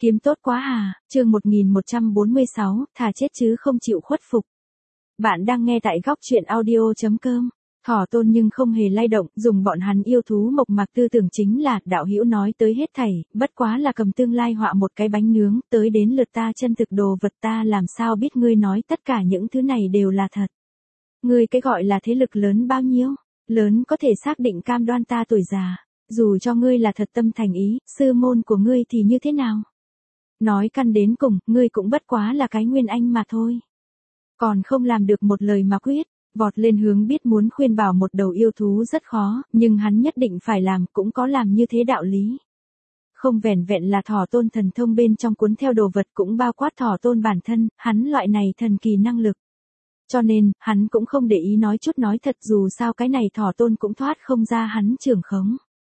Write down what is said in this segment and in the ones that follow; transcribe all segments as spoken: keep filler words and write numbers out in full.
Kiếm tốt quá hà, chương một nghìn một trăm bốn mươi sáu, thà chết chứ không chịu khuất phục. Bạn đang nghe tại góc truyện audio chấm com. Thỏ tôn nhưng không hề lay động, dùng bọn hắn yêu thú mộc mạc tư tưởng chính là, đạo hữu nói tới hết thảy, bất quá là cầm tương lai họa một cái bánh nướng, tới đến lượt ta chân thực đồ vật ta làm sao biết ngươi nói tất cả những thứ này đều là thật. Ngươi cái gọi là thế lực lớn bao nhiêu, lớn có thể xác định cam đoan ta tuổi già, dù cho ngươi là thật tâm thành ý, sư môn của ngươi thì như thế nào? Nói căn đến cùng, ngươi cũng bất quá là cái nguyên anh mà thôi. Còn không làm được một lời mà quyết, vọt lên hướng biết muốn khuyên bảo một đầu yêu thú rất khó, nhưng hắn nhất định phải làm, cũng có làm như thế đạo lý. Không vẻn vẹn là thỏ tôn thần thông bên trong cuốn theo đồ vật cũng bao quát thỏ tôn bản thân, hắn loại này thần kỳ năng lực. Cho nên, hắn cũng không để ý nói chút nói thật dù sao cái này thỏ tôn cũng thoát không ra hắn trưởng khống.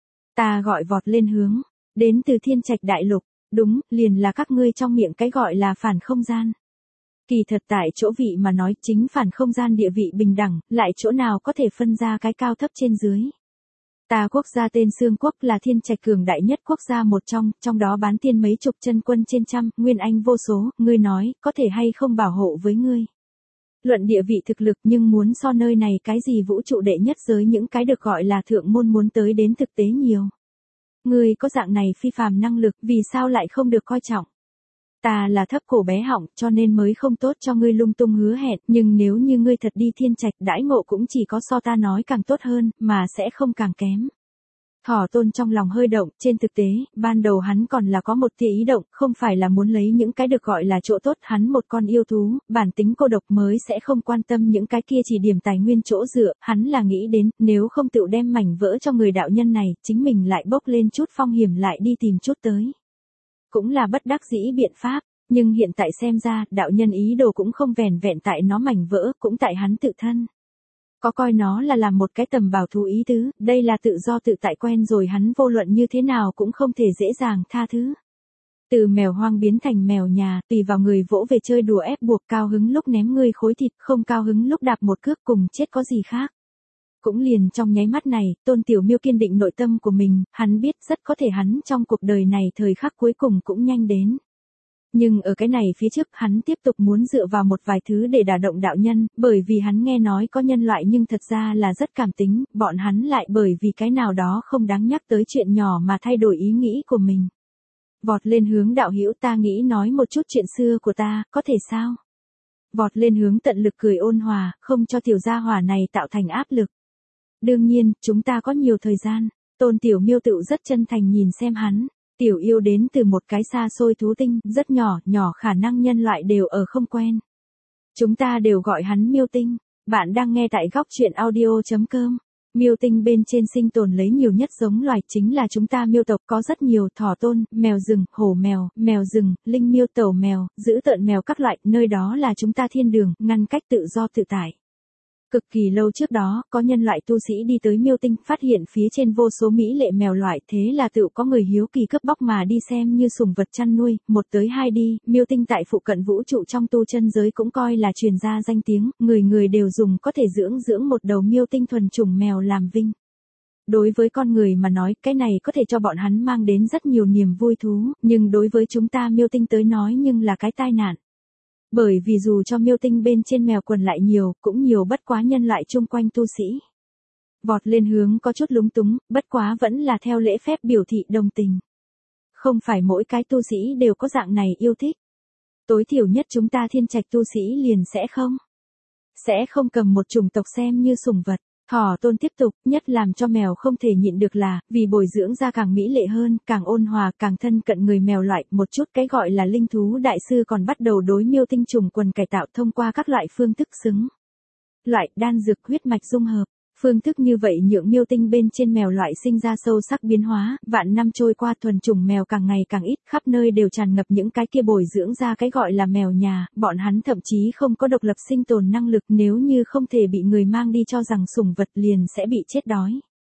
Ta gọi vọt lên hướng, đến từ thiên trạch đại lục. Đúng, liền là các ngươi trong miệng cái gọi là phản không gian. Kỳ thật tại chỗ vị mà nói chính phản không gian địa vị bình đẳng, lại chỗ nào có thể phân ra cái cao thấp trên dưới. Ta quốc gia tên Sương Quốc là thiên trạch cường đại nhất quốc gia một trong, trong đó bán tiên mấy chục chân quân trên trăm, nguyên anh vô số, ngươi nói, có thể hay không bảo hộ với ngươi. Luận địa vị thực lực nhưng muốn so nơi này cái gì vũ trụ đệ nhất giới những cái được gọi là thượng môn muốn tới đến thực tế nhiều. Ngươi có dạng này phi phàm năng lực, vì sao lại không được coi trọng? Ta là thấp cổ bé họng, cho nên mới không tốt cho ngươi lung tung hứa hẹn, nhưng nếu như ngươi thật đi thiên trạch, đãi ngộ cũng chỉ có so ta nói càng tốt hơn, mà sẽ không càng kém. Thỏ tôn trong lòng hơi động, trên thực tế, ban đầu hắn còn là có một tia ý động, không phải là muốn lấy những cái được gọi là chỗ tốt, hắn một con yêu thú, bản tính cô độc mới sẽ không quan tâm những cái kia chỉ điểm tài nguyên chỗ dựa, hắn là nghĩ đến, nếu không tự đem mảnh vỡ cho người đạo nhân này, chính mình lại bốc lên chút phong hiểm lại đi tìm chút tới. Cũng là bất đắc dĩ biện pháp, nhưng hiện tại xem ra, đạo nhân ý đồ cũng không vẻn vẹn tại nó mảnh vỡ, cũng tại hắn tự thân. Có coi nó là làm một cái tầm bảo thú ý tứ, đây là tự do tự tại quen rồi hắn vô luận như thế nào cũng không thể dễ dàng tha thứ. Từ mèo hoang biến thành mèo nhà, tùy vào người vỗ về chơi đùa ép buộc cao hứng lúc ném ngươi khối thịt, không cao hứng lúc đạp một cước cùng chết có gì khác. Cũng liền trong nháy mắt này, Tôn Tiểu Miêu kiên định nội tâm của mình, hắn biết rất có thể hắn trong cuộc đời này thời khắc cuối cùng cũng nhanh đến. Nhưng ở cái này phía trước hắn tiếp tục muốn dựa vào một vài thứ để đả động đạo nhân, bởi vì hắn nghe nói có nhân loại nhưng thật ra là rất cảm tính, bọn hắn lại bởi vì cái nào đó không đáng nhắc tới chuyện nhỏ mà thay đổi ý nghĩ của mình. Vọt lên hướng đạo hữu ta nghĩ nói một chút chuyện xưa của ta, có thể sao? Vọt lên hướng tận lực cười ôn hòa, không cho tiểu gia hỏa này tạo thành áp lực. Đương nhiên, chúng ta có nhiều thời gian, Tôn Tiểu Miêu tự rất chân thành nhìn xem hắn. Tiểu yêu đến từ một cái xa xôi thú tinh, rất nhỏ, nhỏ khả năng nhân loại đều ở không quen. Chúng ta đều gọi hắn Miêu Tinh. Bạn đang nghe tại góc truyện audio chấm com. Miêu Tinh bên trên sinh tồn lấy nhiều nhất giống loài chính là chúng ta miêu tộc có rất nhiều thỏ tôn, mèo rừng, hổ mèo, mèo rừng, linh miêu tẩu mèo, giữ tợn mèo các loại, nơi đó là chúng ta thiên đường, ngăn cách tự do tự tại. Cực kỳ lâu trước đó, có nhân loại tu sĩ đi tới Miêu Tinh, phát hiện phía trên vô số mỹ lệ mèo loại, thế là tự có người hiếu kỳ cướp bóc mà đi xem như sủng vật chăn nuôi, một tới hai đi, Miêu Tinh tại phụ cận vũ trụ trong tu chân giới cũng coi là truyền ra danh tiếng, người người đều dùng có thể dưỡng dưỡng một đầu Miêu Tinh thuần chủng mèo làm vinh. Đối với con người mà nói, cái này có thể cho bọn hắn mang đến rất nhiều niềm vui thú, nhưng đối với chúng ta Miêu Tinh tới nói nhưng là cái tai nạn. Bởi vì dù cho Miêu Tinh bên trên mèo quần lại nhiều, cũng nhiều bất quá nhân loại chung quanh tu sĩ. Vọt lên hướng có chút lúng túng, bất quá vẫn là theo lễ phép biểu thị đồng tình. Không phải mỗi cái tu sĩ đều có dạng này yêu thích. Tối thiểu nhất chúng ta thiên trạch tu sĩ liền sẽ không. Sẽ không cầm một chủng tộc xem như sủng vật. Thỏ tôn tiếp tục, nhất làm cho mèo không thể nhịn được là, vì bồi dưỡng ra càng mỹ lệ hơn, càng ôn hòa, càng thân cận người mèo loại, một chút cái gọi là linh thú đại sư còn bắt đầu đối Miêu Tinh trùng quần cải tạo thông qua các loại phương thức xứng. Loại, đan dược huyết mạch dung hợp. Phương thức như vậy nhượng Miêu Tinh bên trên mèo loại sinh ra sâu sắc biến hóa, vạn năm trôi qua thuần chủng mèo càng ngày càng ít, khắp nơi đều tràn ngập những cái kia bồi dưỡng ra cái gọi là mèo nhà, bọn hắn thậm chí không có độc lập sinh tồn năng lực nếu như không thể bị người mang đi cho rằng sủng vật liền sẽ bị chết đói.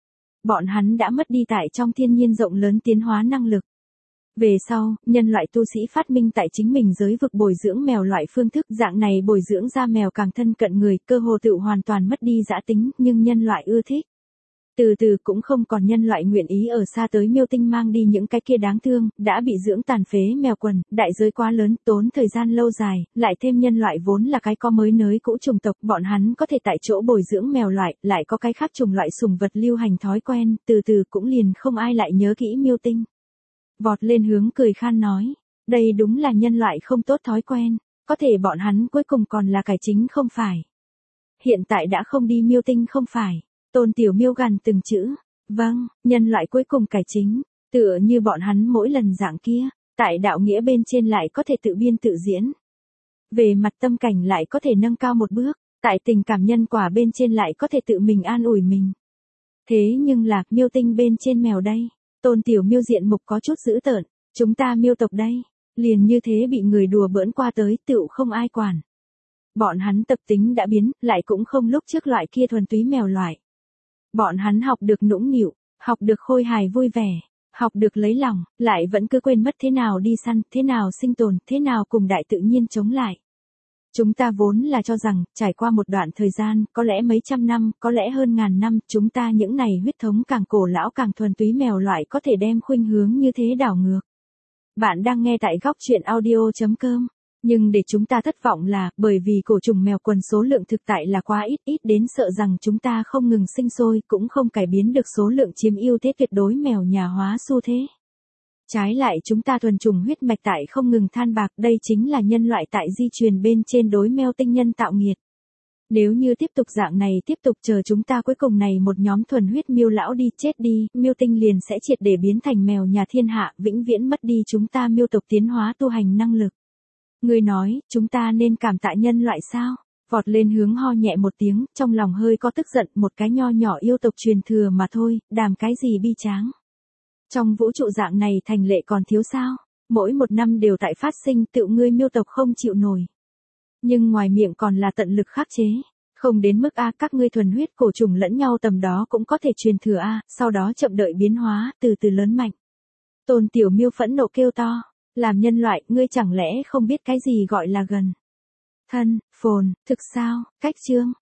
Bọn hắn đã mất đi tại trong thiên nhiên rộng lớn tiến hóa năng lực. Về sau, nhân loại tu sĩ phát minh tại chính mình giới vực bồi dưỡng mèo loại phương thức dạng này bồi dưỡng ra mèo càng thân cận người, cơ hồ tự hoàn toàn mất đi dã tính, nhưng nhân loại ưa thích. Từ từ cũng không còn nhân loại nguyện ý ở xa tới miêu tinh mang đi những cái kia đáng thương, đã bị dưỡng tàn phế mèo quần, đại giới quá lớn, tốn thời gian lâu dài, lại thêm nhân loại vốn là cái có mới nới cũ chủng tộc, bọn hắn có thể tại chỗ bồi dưỡng mèo loại, lại có cái khác chủng loại sủng vật lưu hành thói quen, từ từ cũng liền không ai lại nhớ kỹ miêu tinh. Vọt lên hướng cười khan nói, đây đúng là nhân loại không tốt thói quen, có thể bọn hắn cuối cùng còn là cải chính không phải. Hiện tại đã không đi miêu tinh không phải. Tôn Tiểu Miêu gằn từng chữ, vâng, nhân loại cuối cùng cải chính, tựa như bọn hắn mỗi lần dạng kia, tại đạo nghĩa bên trên lại có thể tự biên tự diễn. Về mặt tâm cảnh lại có thể nâng cao một bước, tại tình cảm nhân quả bên trên lại có thể tự mình an ủi mình. Thế nhưng là, miêu tinh bên trên mèo đây, Tôn Tiểu Miêu diện mục có chút dữ tợn, chúng ta miêu tộc đây, liền như thế bị người đùa bỡn qua tới tựu không ai quản. Bọn hắn tập tính đã biến, lại cũng không lúc trước loại kia thuần túy mèo loại. Bọn hắn học được nũng nịu, học được khôi hài vui vẻ, học được lấy lòng, lại vẫn cứ quên mất thế nào đi săn, thế nào sinh tồn, thế nào cùng đại tự nhiên chống lại. Chúng ta vốn là cho rằng, trải qua một đoạn thời gian, có lẽ mấy trăm năm, có lẽ hơn ngàn năm, chúng ta những này huyết thống càng cổ lão càng thuần túy mèo loại có thể đem khuynh hướng như thế đảo ngược. Bạn đang nghe tại góc truyện audio chấm com. Nhưng để chúng ta thất vọng là, bởi vì cổ trùng mèo quần số lượng thực tại là quá ít, ít đến sợ rằng chúng ta không ngừng sinh sôi, cũng không cải biến được số lượng chiếm ưu thế tuyệt đối mèo nhà hóa xu thế. Trái lại chúng ta thuần trùng huyết mạch tại không ngừng than bạc, đây chính là nhân loại tại di truyền bên trên đối mèo tinh nhân tạo nghiệt. Nếu như tiếp tục dạng này tiếp tục chờ chúng ta cuối cùng này một nhóm thuần huyết miêu lão đi chết đi, miêu tinh liền sẽ triệt để biến thành mèo nhà thiên hạ, vĩnh viễn mất đi chúng ta miêu tộc tiến hóa tu hành năng lực. Người nói, chúng ta nên cảm tạ nhân loại sao? Vọt lên hướng ho nhẹ một tiếng, trong lòng hơi có tức giận, một cái nho nhỏ yêu tộc truyền thừa mà thôi, đàm cái gì bi tráng. Trong vũ trụ dạng này thành lệ còn thiếu sao? Mỗi một năm đều tại phát sinh, tự ngươi miêu tộc không chịu nổi. Nhưng ngoài miệng còn là tận lực khắc chế. Không đến mức A, các ngươi thuần huyết cổ trùng lẫn nhau tầm đó cũng có thể truyền thừa A, sau đó chậm đợi biến hóa, từ từ lớn mạnh. Tôn Tiểu Miêu phẫn nộ kêu to. Làm nhân loại, ngươi chẳng lẽ không biết cái gì gọi là gần. Thân, phồn, thực sao, cách chương.